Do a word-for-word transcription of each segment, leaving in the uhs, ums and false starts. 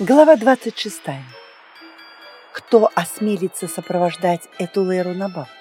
Глава двадцать шестая. Кто осмелится сопровождать эту Лейру на бал?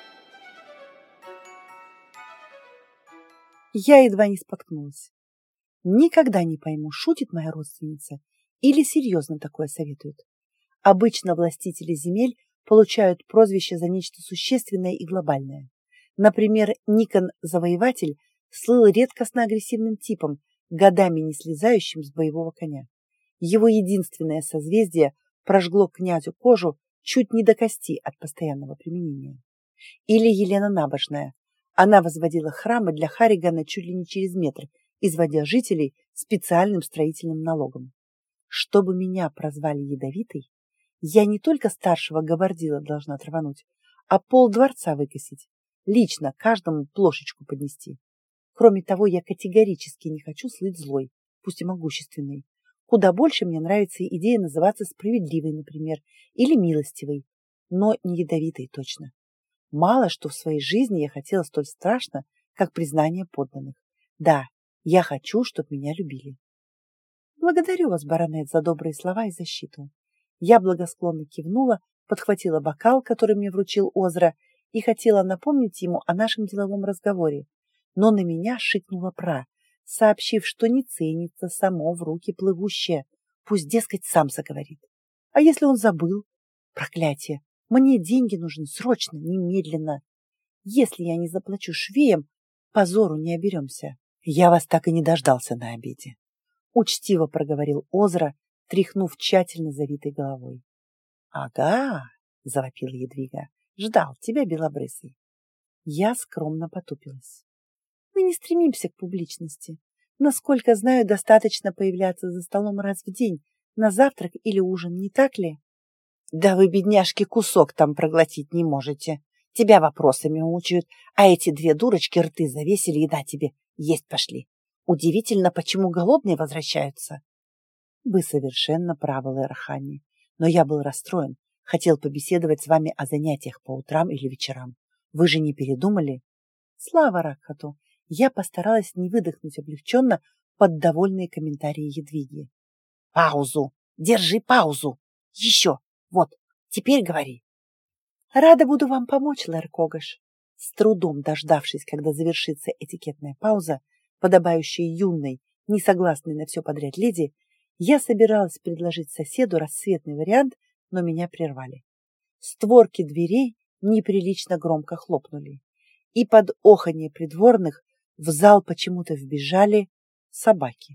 Я едва не споткнулась. Никогда не пойму, шутит моя родственница или серьезно такое советует. Обычно властители земель получают прозвище за нечто существенное и глобальное. Например, Никон Завоеватель слыл редкостно агрессивным типом, годами не слезающим с боевого коня. Его единственное созвездие прожгло князю кожу чуть не до кости от постоянного применения. Или Елена Набожная. Она возводила храмы для Харригана чуть ли не через метр, изводя жителей специальным строительным налогом. Чтобы меня прозвали ядовитой, я не только старшего габардила должна травануть, а пол дворца выкосить, лично каждому плошечку поднести. Кроме того, я категорически не хочу слыть злой, пусть и могущественной. Куда больше мне нравится идея называться справедливой, например, или милостивой, но не ядовитой точно. Мало что в своей жизни я хотела столь страшно, как признание подданных. Да, я хочу, чтобы меня любили. Благодарю вас, баронет, за добрые слова и защиту. Я благосклонно кивнула, подхватила бокал, который мне вручил Озра, и хотела напомнить ему о нашем деловом разговоре, но на меня шикнула Пра, сообщив, что не ценится само в руки плывущее, пусть, дескать, сам заговорит. А если он забыл? Проклятие! Мне деньги нужны срочно, немедленно. Если я не заплачу швеям, позору не оберемся. Я вас так и не дождался на обеде. Учтиво проговорил Озра, тряхнув тщательно завитой головой. Ага, завопила Едвига, ждал тебя, белобрысый. Я скромно потупилась. Мы не стремимся к публичности. Насколько знаю, достаточно появляться за столом раз в день, на завтрак или ужин, не так ли? Да вы, бедняжки, кусок там проглотить не можете. Тебя вопросами мучают, а эти две дурочки рты завесили и да тебе, есть пошли. Удивительно, почему голодные возвращаются. Вы совершенно правы, Лейрхани, но я был расстроен, хотел побеседовать с вами о занятиях по утрам или вечерам. Вы же не передумали? Слава Ракхату! Я постаралась не выдохнуть облегченно под довольные комментарии Едвиги. Паузу! Держи паузу! Еще! Вот, теперь говори. Рада буду вам помочь, Лэр Когаш. С трудом дождавшись, когда завершится этикетная пауза, подобающая юной, не согласной на все подряд леди, я собиралась предложить соседу рассветный вариант, но меня прервали. Створки дверей неприлично громко хлопнули, и под оханье придворных в зал почему-то вбежали собаки.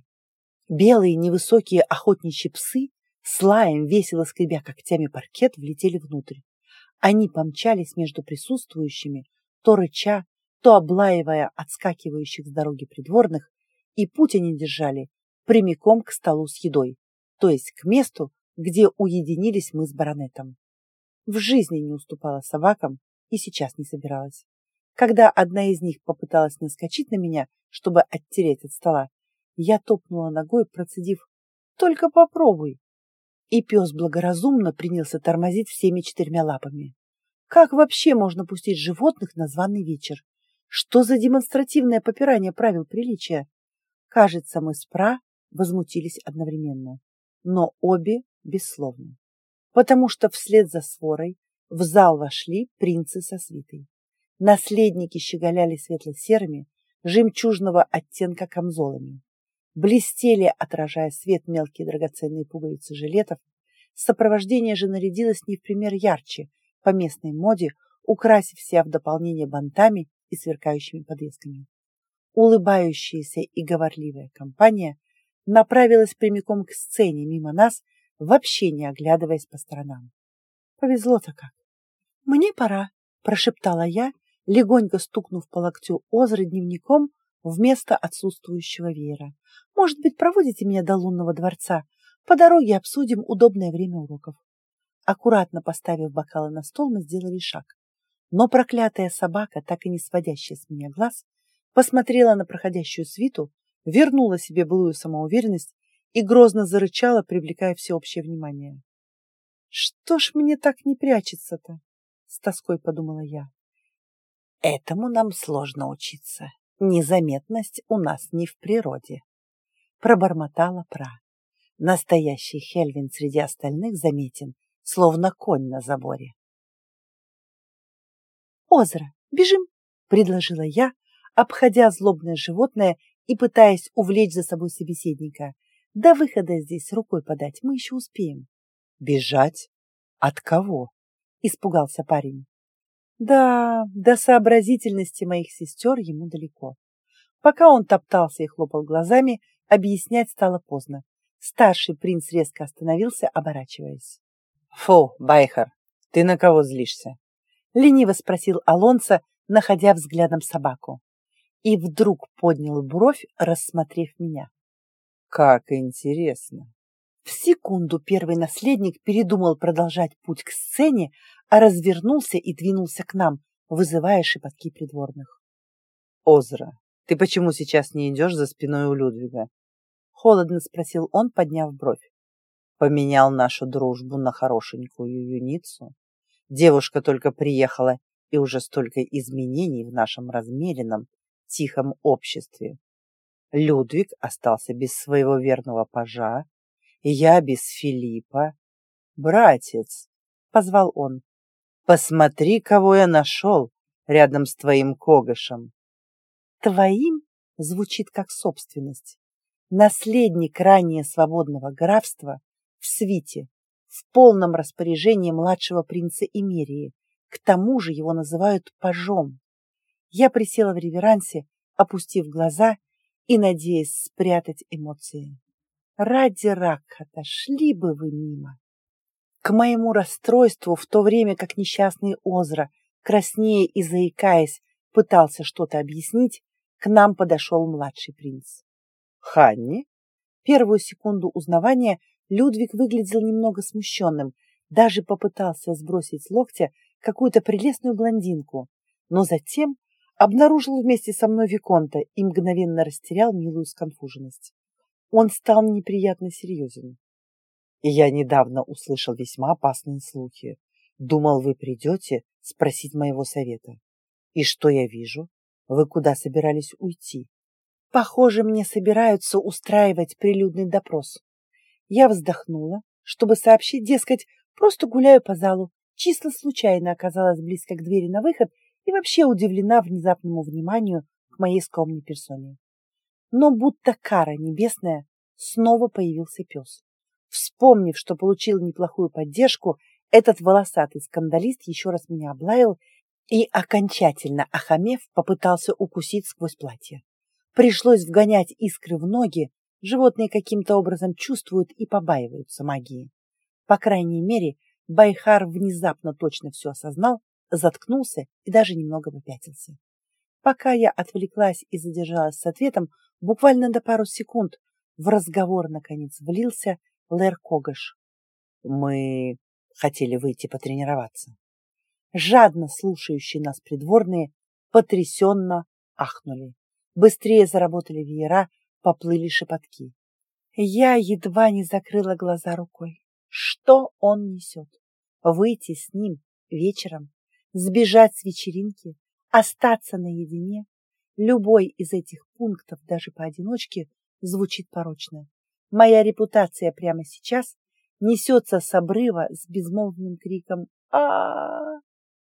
Белые невысокие охотничьи псы с лаем, весело скребя когтями паркет, влетели внутрь. Они помчались между присутствующими, то рыча, то облаивая отскакивающих с дороги придворных, и путь они держали прямиком к столу с едой, то есть к месту, где уединились мы с баронетом. В жизни не уступала собакам и сейчас не собиралась. Когда одна из них попыталась наскочить на меня, чтобы оттереть от стола, я топнула ногой, процедив «Только попробуй!» И пес благоразумно принялся тормозить всеми четырьмя лапами. Как вообще можно пустить животных на званый вечер? Что за демонстративное попирание правил приличия? Кажется, мы с Пра возмутились одновременно, но обе бессловно, потому что вслед за сворой в зал вошли принцы со свитой. Наследники щеголяли светло-серыми, жемчужного оттенка камзолами. Блестели, отражая свет, мелкие драгоценные пуговицы жилетов. Сопровождение же нарядилось не в пример ярче, по местной моде, украсив себя в дополнение бантами и сверкающими подвесками. Улыбающаяся и говорливая компания направилась прямиком к сцене мимо нас, вообще не оглядываясь по сторонам. Повезло-то как. «Мне пора», – прошептала я, легонько стукнув по локтю Озры дневником вместо отсутствующего веера. «Может быть, проводите меня до лунного дворца? По дороге обсудим удобное время уроков». Аккуратно поставив бокалы на стол, мы сделали шаг. Но проклятая собака, так и не сводящая с меня глаз, посмотрела на проходящую свиту, вернула себе былую самоуверенность и грозно зарычала, привлекая всеобщее внимание. «Что ж мне так не прячется-то?» — с тоской подумала я. «Этому нам сложно учиться. Незаметность у нас не в природе», — пробормотала Пра. Настоящий Хельвин среди остальных заметен, словно конь на заборе. «Озеро, бежим!» — предложила я, обходя злобное животное и пытаясь увлечь за собой собеседника. До выхода здесь рукой подать мы еще успеем. «Бежать? От кого?» — испугался парень. Да, до сообразительности моих сестер ему далеко. Пока он топтался и хлопал глазами, объяснять стало поздно. Старший принц резко остановился, оборачиваясь. «Фу, Байхар, ты на кого злишься?» — лениво спросил Алонсо, находя взглядом собаку. И вдруг поднял бровь, рассмотрев меня. «Как интересно!» В секунду первый наследник передумал продолжать путь к сцене, а развернулся и двинулся к нам, вызывая шепотки придворных. «Озра, ты почему сейчас не идешь за спиной у Людвига?» — холодно спросил он, подняв бровь. «Поменял нашу дружбу на хорошенькую юницу? Девушка только приехала, и уже столько изменений в нашем размеренном, тихом обществе. Людвиг остался без своего верного пажа, и я без Филиппа. Братец, — позвал он, — посмотри, кого я нашел рядом с твоим когошем». «Твоим» звучит как собственность. Наследник ранее свободного графства в свите, в полном распоряжении младшего принца Имерии. К тому же его называют пажом. Я присела в реверансе, опустив глаза и надеясь спрятать эмоции. Ради рака-то шли бы вы мимо. К моему расстройству, в то время как несчастный Озра, краснея и заикаясь, пытался что-то объяснить, к нам подошел младший принц. «Ханни?» Первую секунду узнавания Людвиг выглядел немного смущенным, даже попытался сбросить с локтя какую-то прелестную блондинку, но затем обнаружил вместе со мной виконта и мгновенно растерял милую сконфуженность. Он стал неприятно серьезен. И я недавно услышал весьма опасные слухи. Думал, вы придете спросить моего совета. И что я вижу? Вы куда собирались уйти? Похоже, мне собираются устраивать прилюдный допрос. Я вздохнула, чтобы сообщить, дескать, просто гуляю по залу, чисто случайно оказалась близко к двери на выход и вообще удивлена внезапному вниманию к моей скромной персоне. Но будто кара небесная, снова появился пес. Вспомнив, что получил неплохую поддержку, этот волосатый скандалист еще раз меня облаял и, окончательно охамев, попытался укусить сквозь платье. Пришлось вгонять искры в ноги, животные каким-то образом чувствуют и побаиваются магии. По крайней мере, Байхар внезапно точно все осознал, заткнулся и даже немного попятился. Пока я отвлеклась и задержалась с ответом, буквально до пару секунд, в разговор наконец влился Лэр Когош. Мы хотели выйти потренироваться. Жадно слушающие нас придворные потрясенно ахнули. Быстрее заработали веера, поплыли шепотки. Я едва не закрыла глаза рукой. Что он несет? Выйти с ним вечером, сбежать с вечеринки, остаться наедине? Любой из этих пунктов, даже поодиночке, звучит порочно. Моя репутация прямо сейчас несется с обрыва с безмолвным криком а,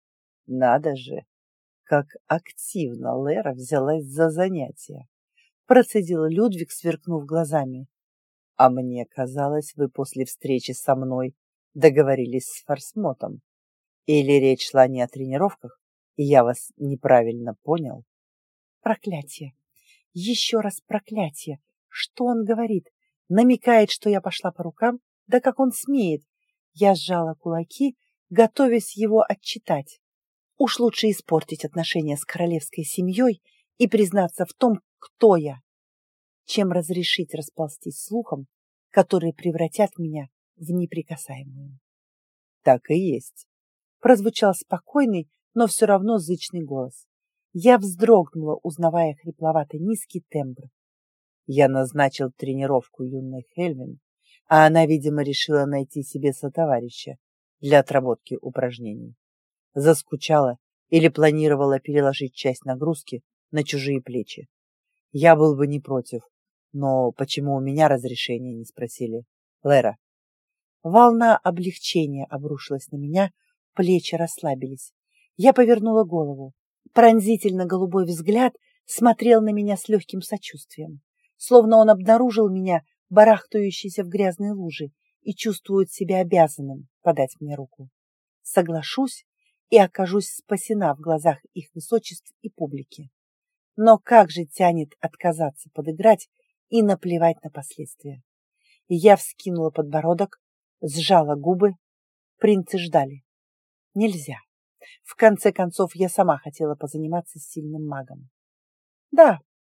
Надо же, как активно Лера взялась за занятие, процедил Людвиг, сверкнув глазами. А мне казалось, вы после встречи со мной договорились с Форсмотом. Или речь шла не о тренировках, и я вас неправильно понял? Проклятие! Еще раз проклятие! Что он говорит? Намекает, что я пошла по рукам? Да как он смеет? Я сжала кулаки, готовясь его отчитать. Уж лучше испортить отношения с королевской семьей и признаться в том, кто я, чем разрешить расползтись слухом, которые превратят меня в неприкасаемую. Так и есть. Прозвучал спокойный, но все равно зычный голос. Я вздрогнула, узнавая хрипловато-низкий тембр. Я назначил тренировку юной Хельвин, а она, видимо, решила найти себе сотоварища для отработки упражнений. Заскучала или планировала переложить часть нагрузки на чужие плечи. Я был бы не против, но почему у меня разрешения не спросили? Лера. Волна облегчения обрушилась на меня, плечи расслабились. Я повернула голову. Пронзительно-голубой взгляд смотрел на меня с легким сочувствием, словно он обнаружил меня, барахтающейся в грязной луже, и чувствует себя обязанным подать мне руку. Соглашусь и окажусь спасена в глазах их высочеств и публики. Но как же тянет отказаться подыграть и наплевать на последствия. Я вскинула подбородок, сжала губы. Принцы ждали. Нельзя. В конце концов, я сама хотела позаниматься с сильным магом. Да.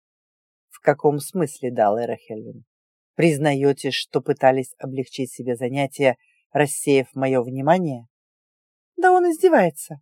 В каком смысле да, Лера Хельвин? Признаете, что пытались облегчить себе занятия, рассеяв мое внимание? Да он издевается.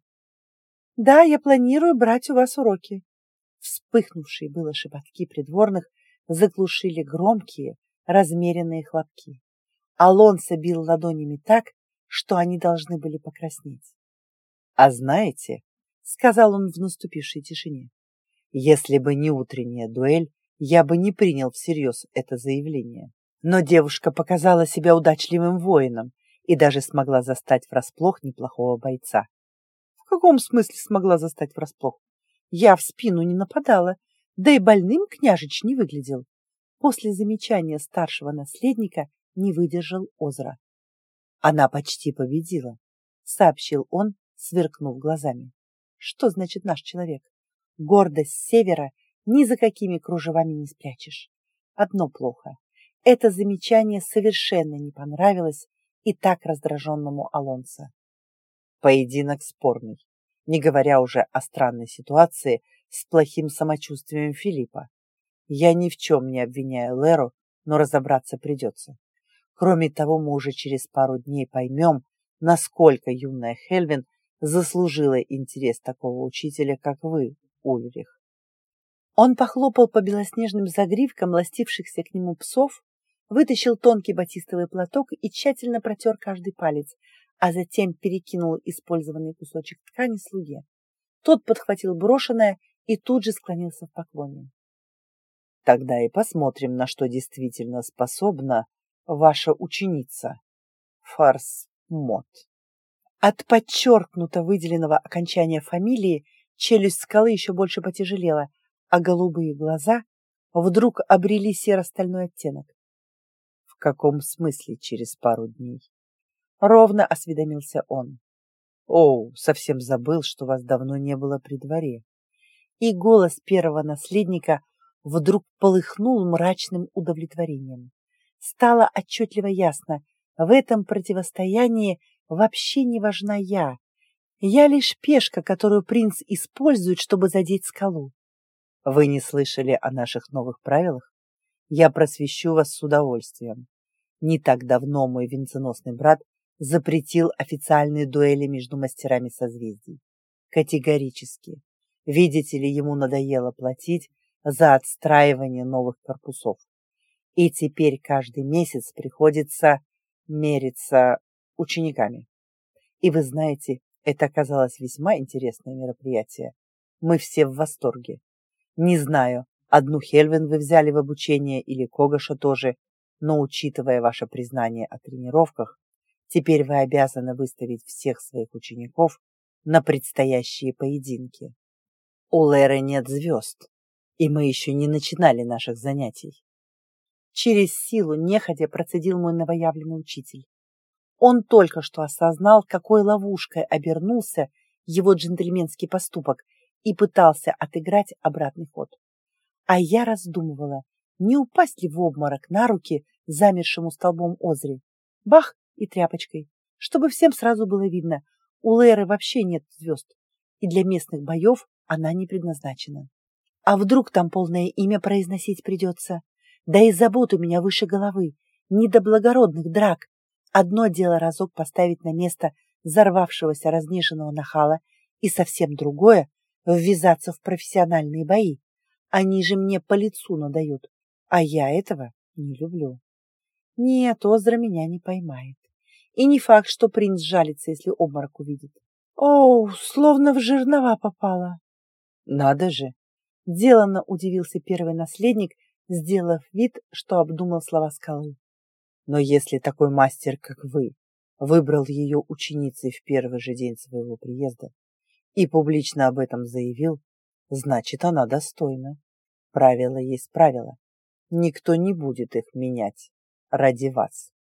Да, я планирую брать у вас уроки. Вспыхнувшие было шепотки придворных заглушили громкие, размеренные хлопки. Алонсо бил ладонями так, что они должны были покраснеть. «А знаете, — сказал он в наступившей тишине, — если бы не утренняя дуэль, я бы не принял всерьез это заявление. Но девушка показала себя удачливым воином и даже смогла застать врасплох неплохого бойца». В каком смысле смогла застать врасплох? Я в спину не нападала, да и больным княжич не выглядел. После замечания старшего наследника не выдержал Озра. «Она почти победила», — сообщил он, сверкнув глазами. «Что значит наш человек? Гордость севера ни за какими кружевами не спрячешь. Одно плохо. Это замечание совершенно не понравилось и так раздраженному Алонсо. Поединок спорный, не говоря уже о странной ситуации с плохим самочувствием Филиппа. Я ни в чем не обвиняю Леру, но разобраться придется. Кроме того, мы уже через пару дней поймем, насколько юная Хельвин заслужила интерес такого учителя, как вы, Ульрих. Он похлопал по белоснежным загривкам ластившихся к нему псов, вытащил тонкий батистовый платок и тщательно протер каждый палец, а затем перекинул использованный кусочек ткани слуге. Тот подхватил брошенное и тут же склонился в поклоне. Тогда и посмотрим, на что действительно способна ваша ученица. Фарсмот. От подчеркнуто выделенного окончания фамилии челюсть скалы еще больше потяжелела, а голубые глаза вдруг обрели серо-стальной оттенок. В каком смысле через пару дней? Ровно осведомился он. О, совсем забыл, что вас давно не было при дворе. И голос первого наследника вдруг полыхнул мрачным удовлетворением. Стало отчетливо ясно, в этом противостоянии вообще не важна я. Я лишь пешка, которую принц использует, чтобы задеть скалу. Вы не слышали о наших новых правилах? Я просвещу вас с удовольствием. Не так давно мой венценосный брат запретил официальные дуэли между мастерами созвездий. Категорически. Видите ли, ему надоело платить за отстраивание новых корпусов. И теперь каждый месяц приходится мериться учениками. И вы знаете, это оказалось весьма интересное мероприятие. Мы все в восторге. Не знаю, одну Хельвин вы взяли в обучение или Когаша тоже, но учитывая ваше признание о тренировках, теперь вы обязаны выставить всех своих учеников на предстоящие поединки. У Леры нет звезд, и мы еще не начинали наших занятий. Через силу нехотя процедил мой новоявленный учитель. Он только что осознал, какой ловушкой обернулся его джентльменский поступок и пытался отыграть обратный ход. А я раздумывала, не упасть ли в обморок на руки замершему столбом Озри. Бах! И тряпочкой, чтобы всем сразу было видно, у Леры вообще нет звезд, и для местных боев она не предназначена. А вдруг там полное имя произносить придется? Да и забот у меня выше головы, не до благородных драк. Одно дело разок поставить на место взорвавшегося разнеженного нахала, и совсем другое — ввязаться в профессиональные бои. Они же мне по лицу надают, а я этого не люблю. Нет, Озра меня не поймает. И не факт, что принц жалится, если обморок увидит. Оу, словно в жернова попала. Надо же! Деланно удивился первый наследник, сделав вид, что обдумал слова скалы. Но если такой мастер, как вы, выбрал ее ученицей в первый же день своего приезда и публично об этом заявил, значит, она достойна. Правило есть правило. Никто не будет их менять ради вас.